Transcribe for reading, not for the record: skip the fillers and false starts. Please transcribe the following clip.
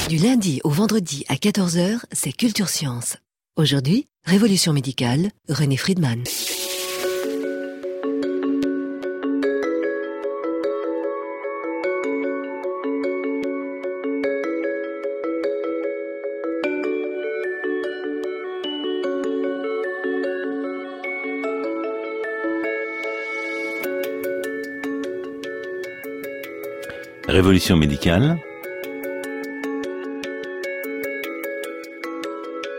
Du lundi au vendredi à 14 h, c'est Culture Science. Aujourd'hui, Révolution médicale, René Friedman. Révolution médicale,